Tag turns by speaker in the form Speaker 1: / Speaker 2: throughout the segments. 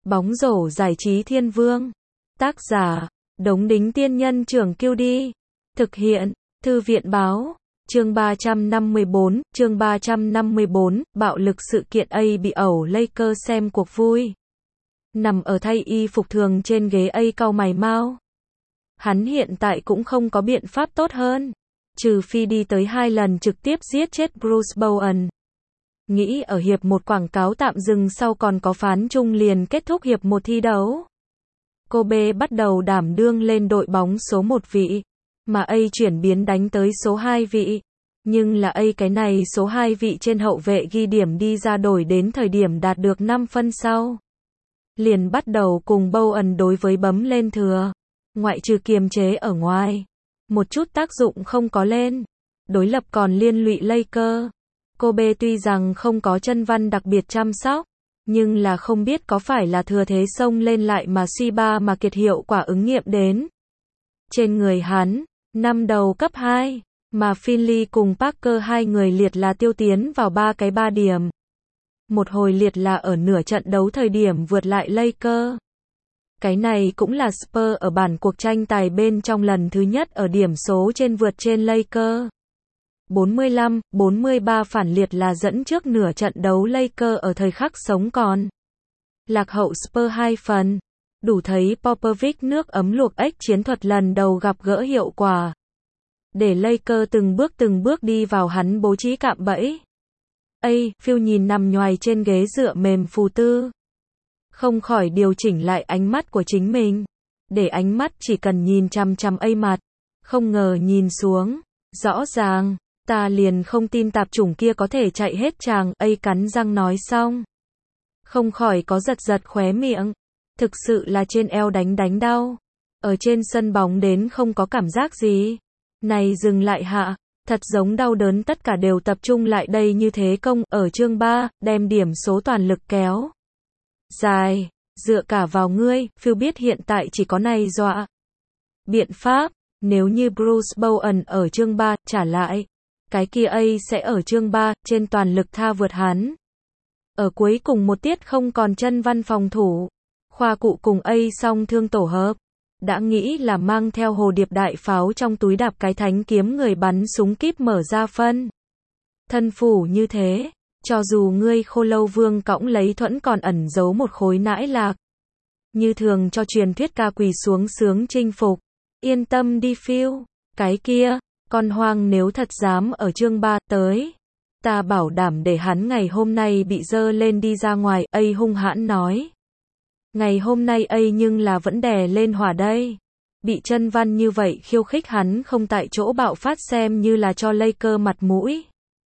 Speaker 1: Bóng rổ giải trí thiên vương. Tác giả, Đống Đính Tiên Nhân Trưởng Kiêu Đi. Thực hiện, Thư viện Báo. Chương 354, bạo lực sự kiện A bị ẩu Lakers xem cuộc vui. Nằm ở thay y phục thường trên ghế A cau mày mau. Hắn hiện tại cũng không có biện pháp tốt hơn, trừ phi đi tới 2 lần trực tiếp giết chết Bruce Bowen. Nghĩ ở hiệp 1 quảng cáo tạm dừng sau còn có phán chung liền kết thúc hiệp 1 thi đấu. Kobe bắt đầu đảm đương lên đội bóng số 1 vị, mà A chuyển biến đánh tới số 2 vị. Nhưng là A cái này số 2 vị trên hậu vệ ghi điểm đi ra đổi đến thời điểm đạt được 5 phân sau. Liền bắt đầu cùng Bowen đối với bấm lên thừa. Ngoại trừ kiềm chế ở ngoài, một chút tác dụng không có lên. Đối lập còn liên lụy Lakers. Kobe tuy rằng không có chân văn đặc biệt chăm sóc, nhưng là không biết có phải là thừa thế xông lên lại mà suy ba mà kiệt hiệu quả ứng nghiệm đến. Trên người hắn, 5 đầu cấp 2, mà Finley cùng Parker hai người liệt là tiêu tiến vào 3 điểm. Một hồi liệt là ở nửa trận đấu thời điểm vượt lại Lakers. Cái này cũng là Spurs ở bản cuộc tranh tài bên trong lần thứ nhất ở điểm số trên vượt trên Lakers. 45-43 phản liệt là dẫn trước nửa trận đấu Lakers ở thời khắc sống còn. Lạc hậu Spurs 2 phần. Đủ thấy Popovich nước ấm luộc ếch chiến thuật lần đầu gặp gỡ hiệu quả. Để Lakers từng bước đi vào hắn bố trí cạm bẫy. Phil nhìn nằm nhoài trên ghế dựa mềm phù tư. Không khỏi điều chỉnh lại ánh mắt của chính mình. Để ánh mắt chỉ cần nhìn chằm chằm A mặt. Không ngờ nhìn xuống. Rõ ràng, ta liền không tin tạp chủng kia có thể chạy hết chàng. A cắn răng nói xong. Không khỏi có giật khóe miệng. Thực sự là trên eo đánh đau. Ở trên sân bóng đến không có cảm giác gì. Này dừng lại hạ. Thật giống đau đớn tất cả đều tập trung lại đây như thế công. Ở chương 3, đem điểm số toàn lực kéo dài, dựa cả vào ngươi. Phil biết hiện tại chỉ có này dọa biện pháp. Nếu như Bruce Bowen ở chương 3 trả lại, cái kia A sẽ ở chương 3 trên toàn lực tha vượt hắn. Ở cuối cùng một tiết không còn chân văn phòng thủ, khoa cụ cùng A song thương tổ hợp. Đã nghĩ là mang theo hồ điệp đại pháo trong túi đạp cái thánh kiếm người bắn súng kíp mở ra phân. Thân phủ như thế, cho dù ngươi Khô Lâu Vương cõng lấy thuẫn còn ẩn giấu một khối nãi lạc. Như thường cho truyền thuyết ca quỳ xuống sướng chinh phục. Yên tâm đi Phil, cái kia, con hoang nếu thật dám ở chương 3 tới. Ta bảo đảm để hắn ngày hôm nay bị dơ lên đi ra ngoài, A hung hãn nói. Ngày hôm nay A nhưng là vẫn đè lên hỏa đây. Bị chân văn như vậy khiêu khích hắn không tại chỗ bạo phát xem như là cho Lakers mặt mũi.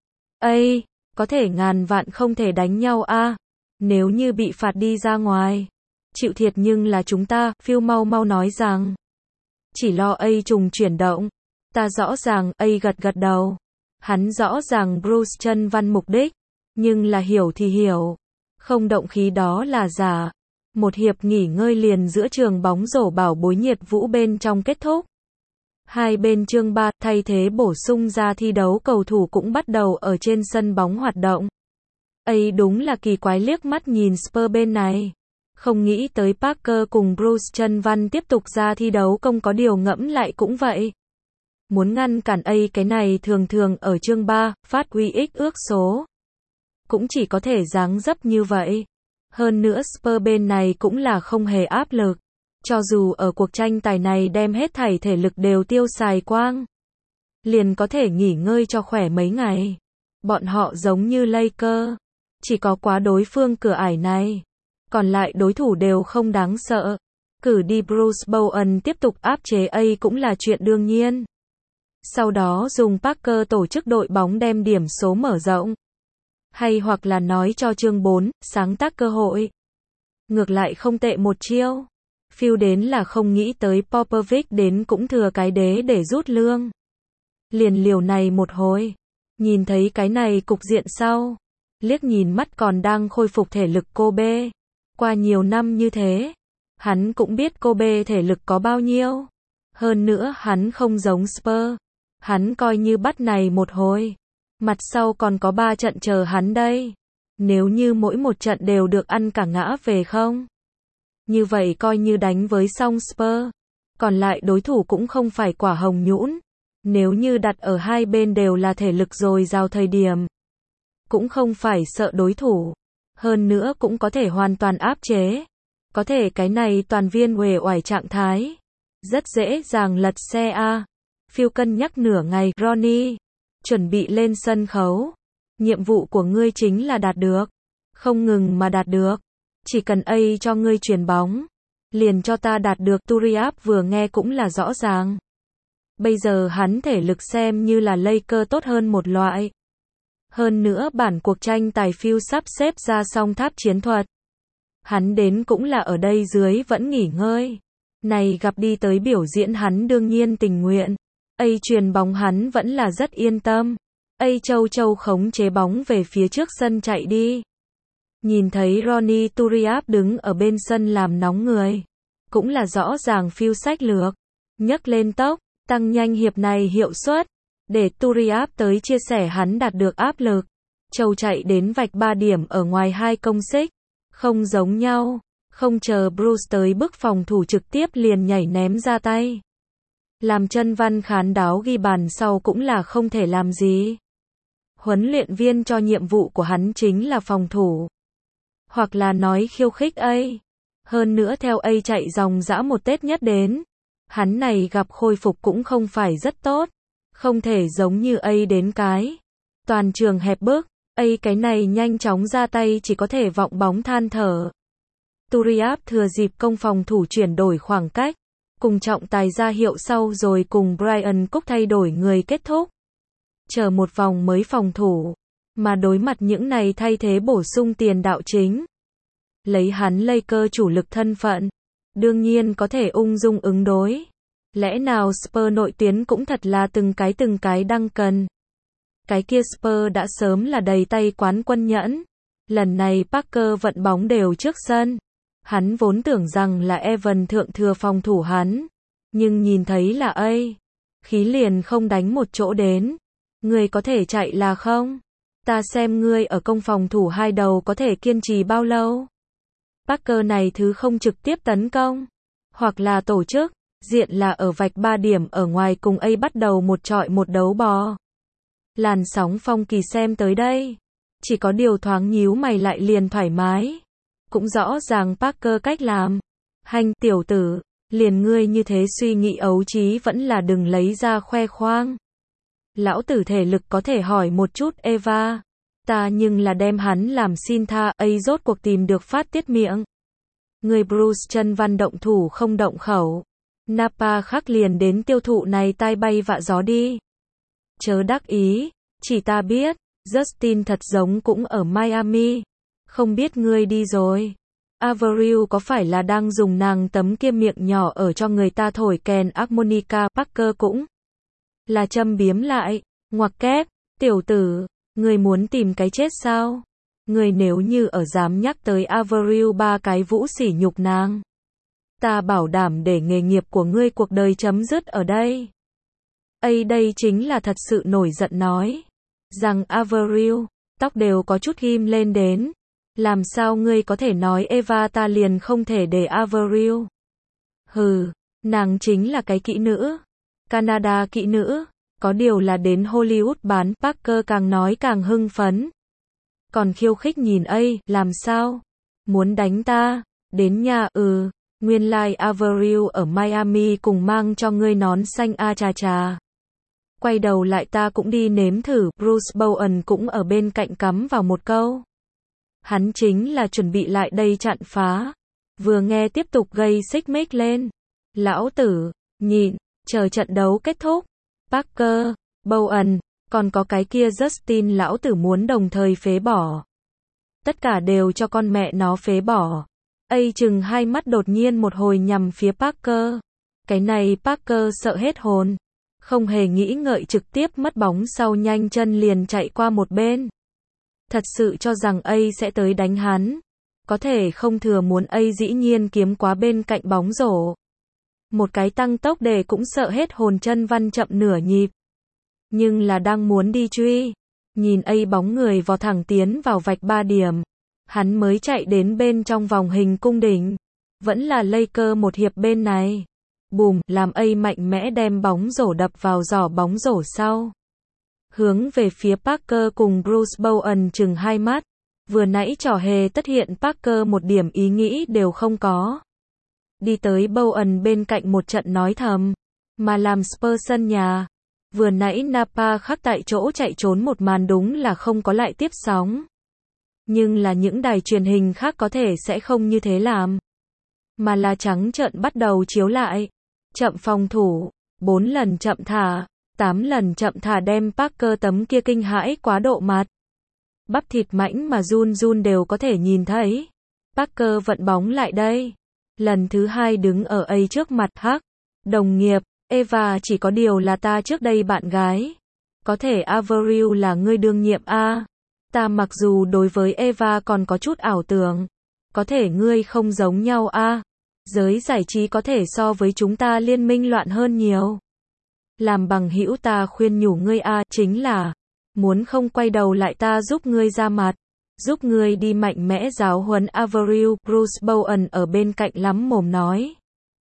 Speaker 1: Có thể ngàn vạn không thể đánh nhau a. Nếu như bị phạt đi ra ngoài, chịu thiệt nhưng là chúng ta. Phil mau nói rằng. Chỉ lo A trùng chuyển động. Ta rõ ràng. A gật đầu. Hắn rõ ràng Bruce chân văn mục đích. Nhưng là hiểu thì hiểu. Không động khí đó là giả. Một hiệp nghỉ ngơi liền giữa trường bóng rổ bảo bối nhiệt vũ bên trong kết thúc. Hai bên chương 3 thay thế bổ sung ra thi đấu cầu thủ cũng bắt đầu ở trên sân bóng hoạt động. A đúng là kỳ quái liếc mắt nhìn Spurs bên này. Không nghĩ tới Parker cùng Bruce chân văn tiếp tục ra thi đấu không có điều ngẫm lại cũng vậy. Muốn ngăn cản A cái này thường ở chương 3, phát huy ích ước số. Cũng chỉ có thể dáng dấp như vậy. Hơn nữa Spurs bên này cũng là không hề áp lực. Cho dù ở cuộc tranh tài này đem hết thảy thể lực đều tiêu xài quang. Liền có thể nghỉ ngơi cho khỏe mấy ngày. Bọn họ giống như Lakers. Chỉ có quá đối phương cửa ải này. Còn lại đối thủ đều không đáng sợ. Cử đi Bruce Bowen tiếp tục áp chế A cũng là chuyện đương nhiên. Sau đó dùng Parker tổ chức đội bóng đem điểm số mở rộng. Hay hoặc là nói cho chương 4, sáng tác cơ hội. Ngược lại không tệ một chiêu. Phil đến là không nghĩ tới Popovich đến cũng thừa cái đế để rút lương. Liền liều này một hồi. Nhìn thấy cái này cục diện sau. Liếc nhìn mắt còn đang khôi phục thể lực Kobe. Qua nhiều năm như thế. Hắn cũng biết Kobe thể lực có bao nhiêu. Hơn nữa hắn không giống Spurs. Hắn coi như bắt này một hồi. Mặt sau còn có 3 trận chờ hắn đây. Nếu như mỗi một trận đều được ăn cả ngã về không? Như vậy coi như đánh với xong Spurs. Còn lại đối thủ cũng không phải quả hồng nhũn. Nếu như đặt ở hai bên đều là thể lực dồi dào thời điểm, cũng không phải sợ đối thủ. Hơn nữa cũng có thể hoàn toàn áp chế. Có thể cái này toàn viên uể oải trạng thái. Rất dễ dàng lật xe a. Phil cân nhắc nửa ngày, Ronnie, chuẩn bị lên sân khấu. Nhiệm vụ của ngươi chính là đạt được. Không ngừng mà đạt được. Chỉ cần A cho ngươi chuyền bóng. Liền cho ta đạt được. Turiaf vừa nghe cũng là rõ ràng. Bây giờ hắn thể lực xem như là Lakers tốt hơn một loại. Hơn nữa bản cuộc tranh tài Phil sắp xếp ra song tháp chiến thuật. Hắn đến cũng là ở đây dưới vẫn nghỉ ngơi. Này gặp đi tới biểu diễn hắn đương nhiên tình nguyện. A chuyền bóng hắn vẫn là rất yên tâm. A châu khống chế bóng về phía trước sân chạy đi. Nhìn thấy Ronnie Turiaf đứng ở bên sân làm nóng người. Cũng là rõ ràng Phil sách lược. Nhấc lên tốc, tăng nhanh hiệp này hiệu suất. Để Turiaf tới chia sẻ hắn đạt được áp lực. Châu chạy đến vạch 3 điểm ở ngoài hai công xích. Không giống nhau. Không chờ Bruce tới bức phòng thủ trực tiếp liền nhảy ném ra tay. Làm chân Văn Khán đáo ghi bàn sau cũng là không thể làm gì. Huấn luyện viên cho nhiệm vụ của hắn chính là phòng thủ. Hoặc là nói khiêu khích A. Hơn nữa theo A chạy dòng dã một Tết nhất đến. Hắn này gặp khôi phục cũng không phải rất tốt. Không thể giống như A đến cái. Toàn trường hẹp bức. A cái này nhanh chóng ra tay chỉ có thể vọng bóng than thở. Turiaf thừa dịp công phòng thủ chuyển đổi khoảng cách. Cùng trọng tài ra hiệu sau rồi cùng Brian Cook thay đổi người kết thúc. Chờ một vòng mới phòng thủ. Mà đối mặt những này thay thế bổ sung tiền đạo chính. Lấy hắn Lakers chủ lực thân phận. Đương nhiên có thể ung dung ứng đối. Lẽ nào Spurs nội tuyến cũng thật là từng cái đăng cần. Cái kia Spurs đã sớm là đầy tay quán quân nhẫn. Lần này Parker vận bóng đều trước sân. Hắn vốn tưởng rằng là Evan thượng thừa phòng thủ hắn. Nhưng nhìn thấy là A. Khí liền không đánh một chỗ đến. Ngươi có thể chạy là không? Ta xem ngươi ở công phòng thủ hai đầu có thể kiên trì bao lâu? Parker này thứ không trực tiếp tấn công. Hoặc là tổ chức. Diện là ở vạch 3 điểm ở ngoài cùng A bắt đầu một trọi một đấu bò. Làn sóng phong kỳ xem tới đây. Chỉ có điều thoáng nhíu mày lại liền thoải mái. Cũng rõ ràng Parker cách làm. Hành tiểu tử, liền ngươi như thế suy nghĩ ấu trí vẫn là đừng lấy ra khoe khoang. Lão tử thể lực có thể hỏi một chút Eva. Ta nhưng là đem hắn làm xin tha. A rốt cuộc tìm được phát tiết miệng. Người Bruce chân Văn động thủ không động khẩu. Napa khắc liền đến tiêu thụ này tai bay vạ gió đi. Chớ đắc ý, chỉ ta biết, Justin thật giống cũng ở Miami. Không biết ngươi đi rồi. Avril có phải là đang dùng nàng tấm kia miệng nhỏ ở cho người ta thổi kèn harmonica. Parker cũng là châm biếm lại. Ngoặc kép, tiểu tử, ngươi muốn tìm cái chết sao? Ngươi nếu như ở dám nhắc tới Avril ba cái vũ sỉ nhục nàng. Ta bảo đảm để nghề nghiệp của ngươi cuộc đời chấm dứt ở đây. A đây chính là thật sự nổi giận nói. Rằng Avril, tóc đều có chút ghim lên đến. Làm sao ngươi có thể nói Eva ta liền không thể để Avril? Hừ, nàng chính là cái kỹ nữ. Canada kỹ nữ. Có điều là đến Hollywood bán. Parker càng nói càng hưng phấn. Còn khiêu khích nhìn A, làm sao? Muốn đánh ta? Đến nhà nguyên lai Avril ở Miami cùng mang cho ngươi nón xanh a chà chà. Quay đầu lại ta cũng đi nếm thử. Bruce Bowen cũng ở bên cạnh cắm vào một câu. Hắn chính là chuẩn bị lại đây chặn phá. Vừa nghe tiếp tục gây xích mích lên. Lão tử, nhịn, chờ trận đấu kết thúc. Parker, Bowen, còn có cái kia Justin lão tử muốn đồng thời phế bỏ. Tất cả đều cho con mẹ nó phế bỏ. A chừng hai mắt đột nhiên một hồi nhằm phía Parker. Cái này Parker sợ hết hồn. Không hề nghĩ ngợi trực tiếp mất bóng sau nhanh chân liền chạy qua một bên. Thật sự cho rằng A sẽ tới đánh hắn. Có thể không thừa muốn A dĩ nhiên kiếm quá bên cạnh bóng rổ. Một cái tăng tốc để cũng sợ hết hồn chân Văn chậm nửa nhịp. Nhưng là đang muốn đi truy. Nhìn A bóng người vò thẳng tiến vào vạch 3 điểm. Hắn mới chạy đến bên trong vòng hình cung đỉnh. Vẫn là Lakers một hiệp bên này. Bùm, làm A mạnh mẽ đem bóng rổ đập vào giỏ bóng rổ sau. Hướng về phía Parker cùng Bruce Bowen chừng hai mắt. Vừa nãy trò hề tất hiện Parker một điểm ý nghĩ đều không có. Đi tới Bowen bên cạnh một trận nói thầm. Mà làm Spurs sân nhà. Vừa nãy Napa khắc tại chỗ chạy trốn một màn đúng là không có lại tiếp sóng. Nhưng là những đài truyền hình khác có thể sẽ không như thế làm. Mà là trắng trợn bắt đầu chiếu lại. Chậm phòng thủ, 4 lần chậm thả, 8 lần chậm thả đem Parker tấm kia kinh hãi quá độ mặt. Bắp thịt mảnh mà run run đều có thể nhìn thấy. Parker vận bóng lại đây. Lần thứ 2 đứng ở A trước mặt hắc. Đồng nghiệp, Eva chỉ có điều là ta trước đây bạn gái. Có thể Avril là ngươi đương nhiệm a. Ta mặc dù đối với Eva còn có chút ảo tưởng. Có thể ngươi không giống nhau a. Giới giải trí có thể so với chúng ta liên minh loạn hơn nhiều. Làm bằng hữu ta khuyên nhủ ngươi a, chính là muốn không quay đầu lại ta giúp ngươi ra mặt, giúp ngươi đi mạnh mẽ giáo huấn Avril. Bruce Bowen ở bên cạnh lắm mồm nói.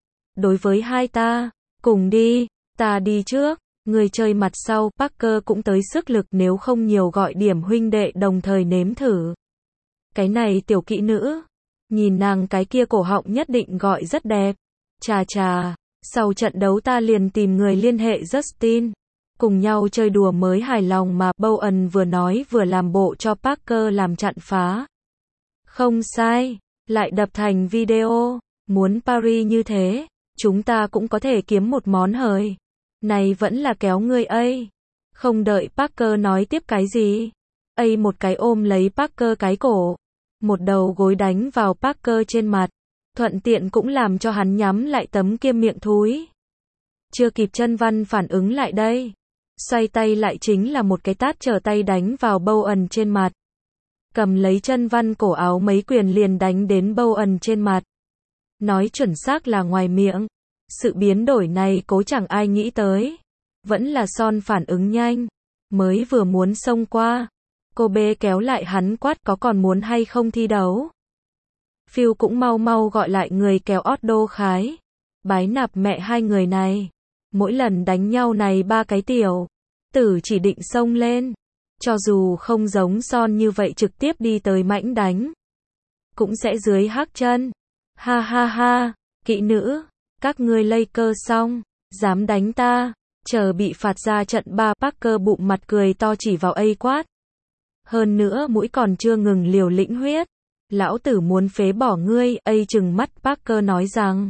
Speaker 1: Đối với hai ta, cùng đi, ta đi trước, người chơi mặt sau. Parker cũng tới sức lực, nếu không nhiều gọi điểm huynh đệ đồng thời nếm thử. Cái này tiểu kỹ nữ, nhìn nàng cái kia cổ họng nhất định gọi rất đẹp. Chà chà, sau trận đấu ta liền tìm người liên hệ Justin. Cùng nhau chơi đùa mới hài lòng mà. Bowen vừa nói vừa làm bộ cho Parker làm chặn phá. Không sai, lại đập thành video. Muốn Paris như thế, chúng ta cũng có thể kiếm một món hời. Này vẫn là kéo ngươi A. Không đợi Parker nói tiếp cái gì. A một cái ôm lấy Parker cái cổ. Một đầu gối đánh vào Parker trên mặt. Thuận tiện cũng làm cho hắn nhắm lại tấm kia miệng thúi. Chưa kịp chân văn phản ứng lại đây. Xoay tay lại chính là một cái tát trở tay đánh vào Bowen trên mặt. Cầm lấy chân văn cổ áo mấy quyền liền đánh đến Bowen trên mặt. Nói chuẩn xác là ngoài miệng. Sự biến đổi này cố chẳng ai nghĩ tới. Vẫn là Son phản ứng nhanh. Mới vừa muốn xông qua. Cô bê kéo lại hắn quát có còn muốn hay không thi đấu. Phil cũng mau mau gọi lại người kéo Otto Khái. Bái nạp mẹ hai người này. Mỗi lần đánh nhau này ba cái tiểu tử chỉ định xông lên. Cho dù không giống Son như vậy trực tiếp đi tới mãnh đánh. Cũng sẽ dưới hắc chân. Ha ha ha, kỹ nữ, các ngươi Lakers xong, dám đánh ta, chờ bị phạt ra trận 3. Parker bụng mặt cười to chỉ vào A quát. Hơn nữa mũi còn chưa ngừng liều lĩnh huyết. Lão tử muốn phế bỏ ngươi. A trừng mắt Parker nói rằng.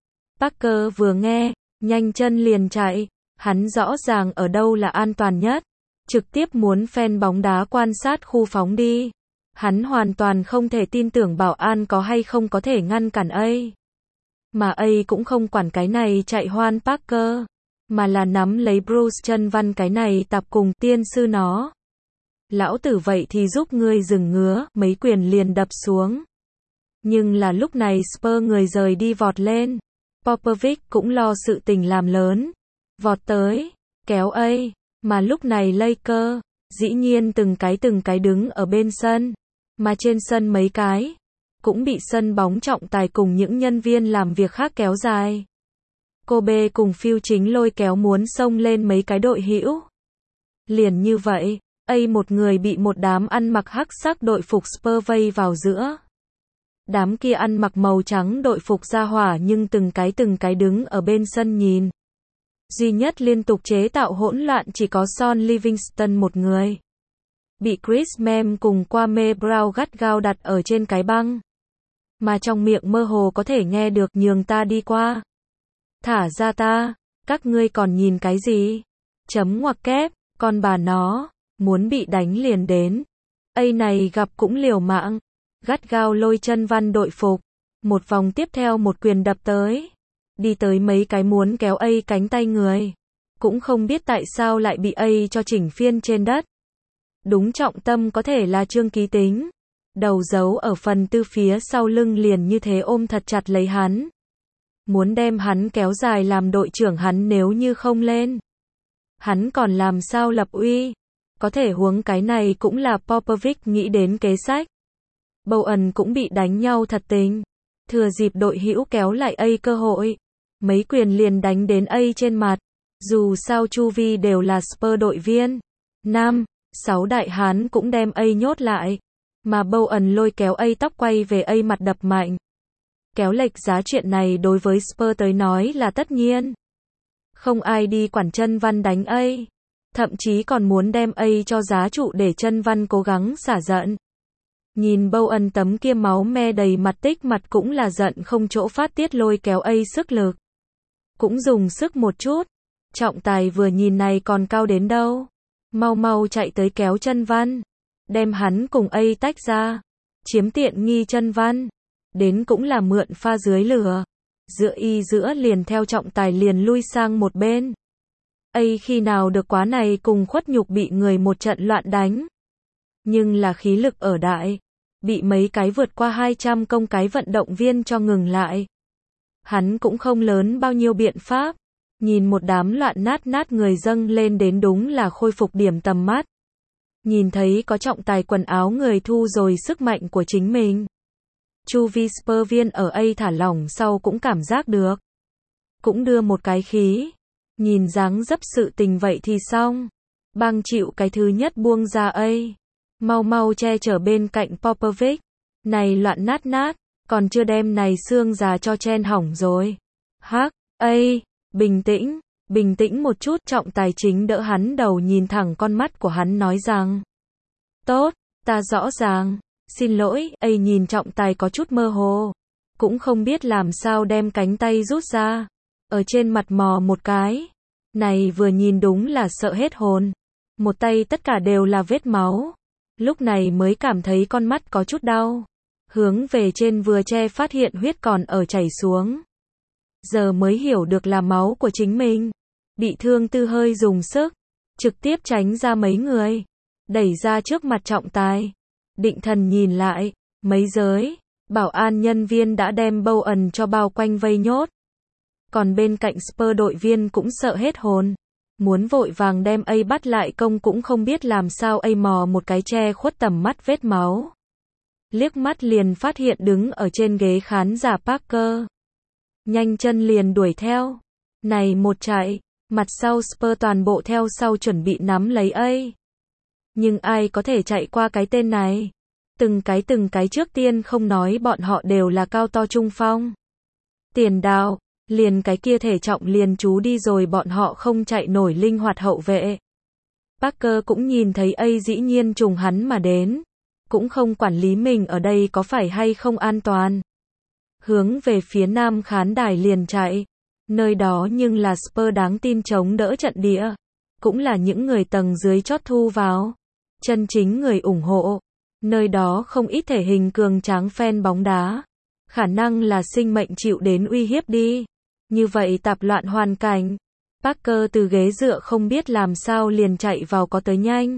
Speaker 1: Parker vừa nghe, nhanh chân liền chạy. Hắn rõ ràng ở đâu là an toàn nhất. Trực tiếp muốn fan bóng đá quan sát khu phóng đi. Hắn hoàn toàn không thể tin tưởng bảo an có hay không có thể ngăn cản A. Mà A cũng không quản cái này chạy hoan Parker. Mà là nắm lấy Bruce chân văn cái này tập cùng tiên sư nó. Lão tử vậy thì giúp ngươi dừng ngứa, mấy quyền liền đập xuống. Nhưng là lúc này Spurs người rời đi vọt lên. Popovich cũng lo sự tình làm lớn. Vọt tới, kéo A. Mà lúc này Lakers, dĩ nhiên từng cái đứng ở bên sân. Mà trên sân mấy cái, cũng bị sân bóng trọng tài cùng những nhân viên làm việc khác kéo dài. Kobe cùng Phil chính lôi kéo muốn xông lên mấy cái đội hữu. Liền như vậy, A một người bị một đám ăn mặc hắc sắc đội phục Spurs vây vào giữa. Đám kia ăn mặc màu trắng đội phục ra hỏa nhưng từng cái đứng ở bên sân nhìn. Duy nhất liên tục chế tạo hỗn loạn chỉ có Son Livingston một người. Bị Chris Mem cùng Kwame Brown gắt gao đặt ở trên cái băng. Mà trong miệng mơ hồ có thể nghe được nhường ta đi qua. Thả ra ta, các ngươi còn nhìn cái gì? Chấm ngoặc kép, con bà nó, muốn bị đánh liền đến. A này gặp cũng liều mạng, gắt gao lôi chân văn đội phục. Một vòng tiếp theo một quyền đập tới. Đi tới mấy cái muốn kéo A cánh tay người. Cũng không biết tại sao lại bị A cho chỉnh phiên trên đất. Đúng trọng tâm có thể là Trương Ký Tính. Đầu giấu ở phần tư phía sau lưng liền như thế ôm thật chặt lấy hắn. Muốn đem hắn kéo dài làm đội trưởng hắn nếu như không lên. Hắn còn làm sao lập uy. Có thể huống cái này cũng là Popovich nghĩ đến kế sách. Bowen cũng bị đánh nhau thật tình. Thừa dịp đội hữu kéo lại A cơ hội, mấy quyền liền đánh đến A trên mặt. Dù sao chu vi đều là Spurs đội viên. 5-6 đại hán cũng đem A nhốt lại. Mà Bowen lôi kéo A tóc quay về A mặt đập mạnh. Kéo lệch giá chuyện này đối với Spurs tới nói là tất nhiên. Không ai đi quản Chân Văn đánh A. Thậm chí còn muốn đem A cho giá trụ để Chân Văn cố gắng xả giận. Nhìn Bowen tấm kia máu me đầy mặt tích mặt cũng là giận không chỗ phát tiết lôi kéo A sức lực. Cũng dùng sức một chút. Trọng tài vừa nhìn này còn cao đến đâu. Mau mau chạy tới kéo Chân Văn. Đem hắn cùng A tách ra. Chiếm tiện nghi Chân Văn. Đến cũng là mượn pha dưới lửa. Giữa liền theo trọng tài liền lui sang một bên. A khi nào được quá này cùng khuất nhục bị người một trận loạn đánh. Nhưng là khí lực ở đại. Bị mấy cái vượt qua 200 công cái vận động viên cho ngừng lại. Hắn cũng không lớn bao nhiêu biện pháp. Nhìn một đám loạn nát người dâng lên đến đúng là khôi phục điểm tầm mắt. Nhìn thấy có trọng tài quần áo người thu rồi sức mạnh của chính mình. Chu vi Spurs viên ở A thả lỏng sau cũng cảm giác được. Cũng đưa một cái khí. Nhìn dáng dấp sự tình vậy thì xong. Bang chịu cái thứ nhất buông ra A. Mau mau che chở bên cạnh Popovic. Này loạn nát. Còn chưa đem này xương già cho chen hỏng rồi. Hắc, A, bình tĩnh một chút, trọng tài chính đỡ hắn đầu nhìn thẳng con mắt của hắn nói rằng. Tốt, ta rõ ràng. Xin lỗi, A nhìn trọng tài có chút mơ hồ. Cũng không biết làm sao đem cánh tay rút ra. Ở trên mặt mò một cái. Này vừa nhìn đúng là sợ hết hồn. Một tay tất cả đều là vết máu. Lúc này mới cảm thấy con mắt có chút đau. Hướng về trên vừa che phát hiện huyết còn ở chảy xuống. Giờ mới hiểu được là máu của chính mình. Bị thương tư hơi dùng sức. Trực tiếp tránh ra mấy người. Đẩy ra trước mặt trọng tài. Định thần nhìn lại. Mấy giới. Bảo an nhân viên đã đem Bowen cho bao quanh vây nhốt. Còn bên cạnh Spurs đội viên cũng sợ hết hồn. Muốn vội vàng đem A bắt lại công cũng không biết làm sao A mò một cái che khuất tầm mắt vết máu. Liếc mắt liền phát hiện đứng ở trên ghế khán giả Parker. Nhanh chân liền đuổi theo. Này một chạy, mặt sau Spurs toàn bộ theo sau chuẩn bị nắm lấy A. Nhưng ai có thể chạy qua cái tên này? Từng cái trước tiên không nói bọn họ đều là cao to trung phong. Tiền đạo, liền cái kia thể trọng liền chú đi rồi bọn họ không chạy nổi linh hoạt hậu vệ. Parker cũng nhìn thấy A dĩ nhiên trùng hắn mà đến. Cũng không quản lý mình ở đây có phải hay không an toàn. Hướng về phía nam khán đài liền chạy. Nơi đó nhưng là Spurs đáng tin chống đỡ trận địa. Cũng là những người tầng dưới chót thu vào. Chân chính người ủng hộ. Nơi đó không ít thể hình cường tráng fan bóng đá. Khả năng là sinh mệnh chịu đến uy hiếp đi. Như vậy tạp loạn hoàn cảnh. Parker từ ghế dựa không biết làm sao liền chạy vào có tới nhanh.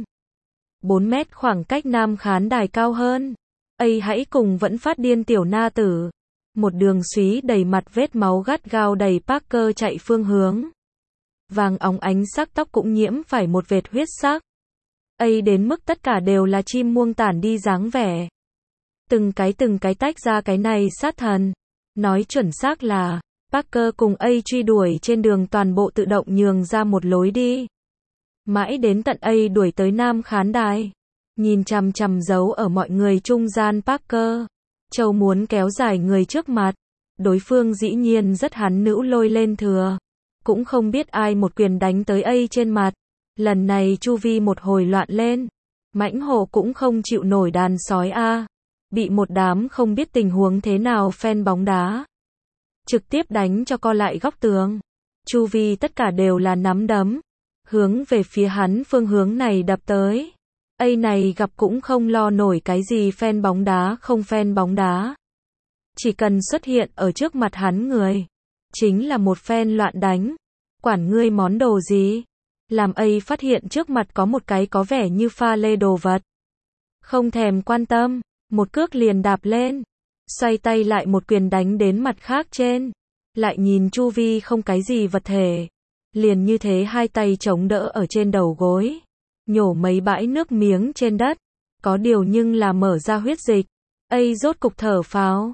Speaker 1: 4 mét khoảng cách nam khán đài cao hơn. A hãy cùng vẫn phát điên tiểu na tử. Một đường súy đầy mặt vết máu gắt gao đầy Parker chạy phương hướng. Vàng óng ánh sắc tóc cũng nhiễm phải một vệt huyết sắc. A đến mức tất cả đều là chim muông tản đi dáng vẻ. Từng cái tách ra cái này sát thần. Nói chuẩn xác là, Parker cùng A truy đuổi trên đường toàn bộ tự động nhường ra một lối đi. Mãi đến tận A đuổi tới nam khán đài. Nhìn chằm chằm giấu ở mọi người trung gian Parker. Châu muốn kéo dài người trước mặt. Đối phương dĩ nhiên rất hắn nữ lôi lên thừa. Cũng không biết ai một quyền đánh tới A trên mặt. Lần này chu vi một hồi loạn lên. Mãnh hổ cũng không chịu nổi đàn sói A. Bị một đám không biết tình huống thế nào fan bóng đá. Trực tiếp đánh cho co lại góc tường. Chu vi tất cả đều là nắm đấm. Hướng về phía hắn phương hướng này đập tới. A này gặp cũng không lo nổi cái gì fan bóng đá không fan bóng đá. Chỉ cần xuất hiện ở trước mặt hắn người. Chính là một fan loạn đánh. Quản ngươi món đồ gì. Làm A phát hiện trước mặt có một cái có vẻ như pha lê đồ vật. Không thèm quan tâm. Một cước liền đạp lên. Xoay tay lại một quyền đánh đến mặt khác trên. Lại nhìn chu vi không cái gì vật thể. Liền như thế hai tay chống đỡ ở trên đầu gối. Nhổ mấy bãi nước miếng trên đất. Có điều nhưng là mở ra huyết dịch. A rốt cục thở phào.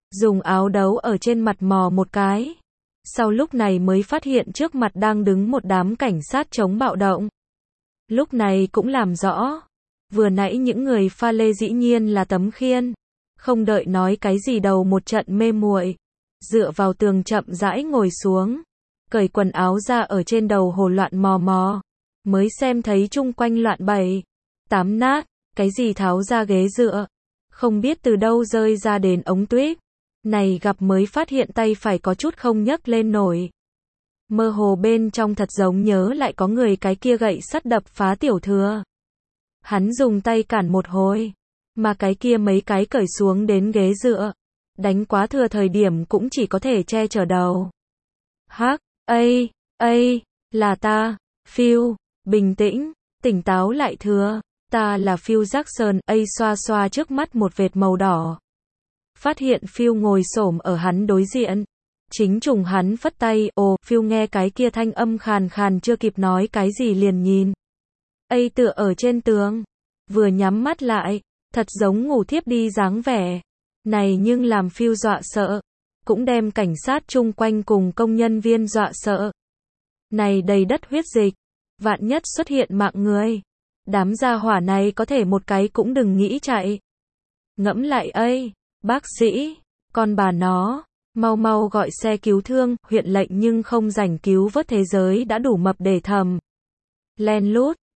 Speaker 1: dùng áo đấu ở trên mặt mò một cái. Sau lúc này mới phát hiện trước mặt đang đứng một đám cảnh sát chống bạo động. Lúc này cũng làm rõ. Vừa nãy những người pha lê dĩ nhiên là Tấm Khiên. Không đợi nói cái gì đầu một trận mê muội. Dựa vào tường chậm rãi ngồi xuống. Cởi quần áo ra ở trên đầu hồ loạn mò mò. Mới xem thấy chung quanh loạn bảy tám nát. Cái gì tháo ra ghế dựa. Không biết từ đâu rơi ra đến ống tuyếp. Này gặp mới phát hiện tay phải có chút không nhấc lên nổi. Mơ hồ bên trong thật giống nhớ lại có người cái kia gậy sắt đập phá Tiểu Thừa. Hắn dùng tay cản một hồi. Mà cái kia mấy cái cởi xuống đến ghế dựa. Đánh quá Thừa thời điểm cũng chỉ có thể che chở đầu. Hắc, là ta, Phil, bình tĩnh, tỉnh táo lại Thừa. Ta là Phil Jackson, xoa xoa trước mắt một vệt màu đỏ. Phát hiện Phil ngồi xổm ở hắn đối diện. Chính trùng hắn phất tay, Phil nghe cái kia thanh âm khàn khàn chưa kịp nói cái gì liền nhìn. Tựa ở trên tường. Vừa nhắm mắt lại, thật giống ngủ thiếp đi dáng vẻ. Này nhưng làm Phil dọa sợ. Cũng đem cảnh sát chung quanh cùng công nhân viên dọa sợ. Này đầy đất huyết dịch. Vạn nhất xuất hiện mạng người. Đám gia hỏa này có thể một cái cũng đừng nghĩ chạy. Ngẫm lại bác sĩ, con bà nó, mau mau gọi xe cứu thương, huyện lệnh nhưng không rảnh cứu vớt thế giới đã đủ mập để thầm. Len lút,